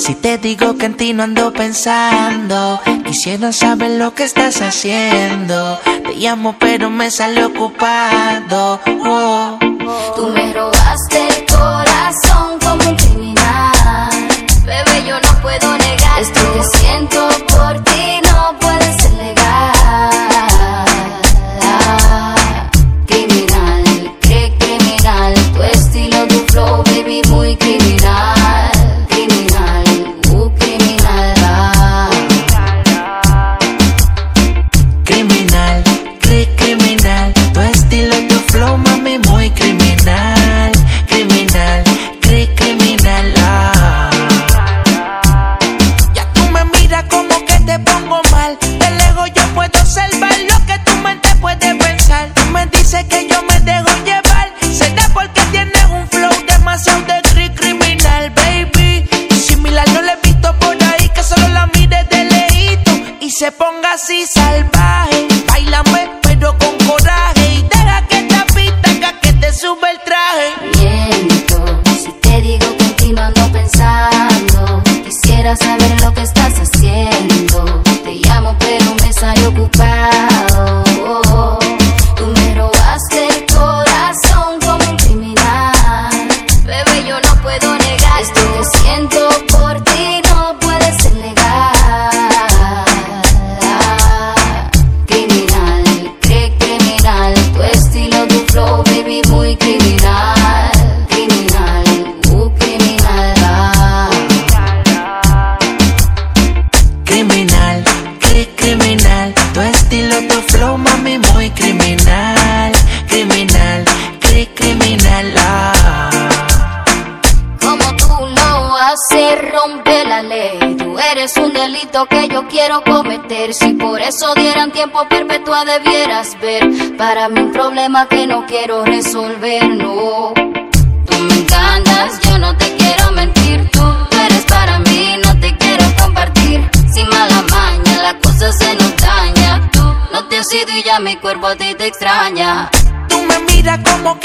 Si te digo que en ti no ando pensando, quisiera saber lo que estás haciendo. Te llamo pero me sale ocupado. Oh. Tú me robaste el corazón como un criminal. Bebé, yo no puedo negar esto que siento por ti, no puede ser legal. Criminal, qué criminal, tu estilo, tu flow, baby, muy criminal. Criminal, criminal. Criminal, criminal, tu estilo, tu flow, mami, muy criminal. Criminal, criminal. Ya tú me miras como que te pongo mal. De lejos yo puedo observar lo que tu mente puede pensar. Tú me dices que yo me dejo llevar. Será porque tienes un flow demasiado de criminal, baby. Similar no lo he visto por ahí, que solo la mire de lejito y se ponga así salvaje. Báilame pero con coraje y deja que esta pista haga que te sube el traje. Miento, si te digo que en ti no ando pensando. Quisiera saber lo que estás haciendo. Te llamo pero me sale ocupado. Tú me robaste el corazón como un criminal. Bebé, yo no puedo negar esto que siento por ti, no puede ser legal. Criminal, criminal, tu estilo, tu flow, baby, muy criminal. Criminal, criminal. Criminal, criminal, tu estilo, tu flow, mami, muy criminal. Criminal, criminal. Como tú lo haces, rompe la ley. Tú eres un delito que yo quiero cometer. Si por eso dieran tiempo perpetua debieras ver. Para mí un problema que no quiero resolver, no. Tú me encantas, yo no te quiero mentir. Tú eres para mí, no te quiero compartir. Sin mala maña, la cosa se nos daña. Tú no te has ido y ya mi cuerpo a ti te extraña. Tú me miras como que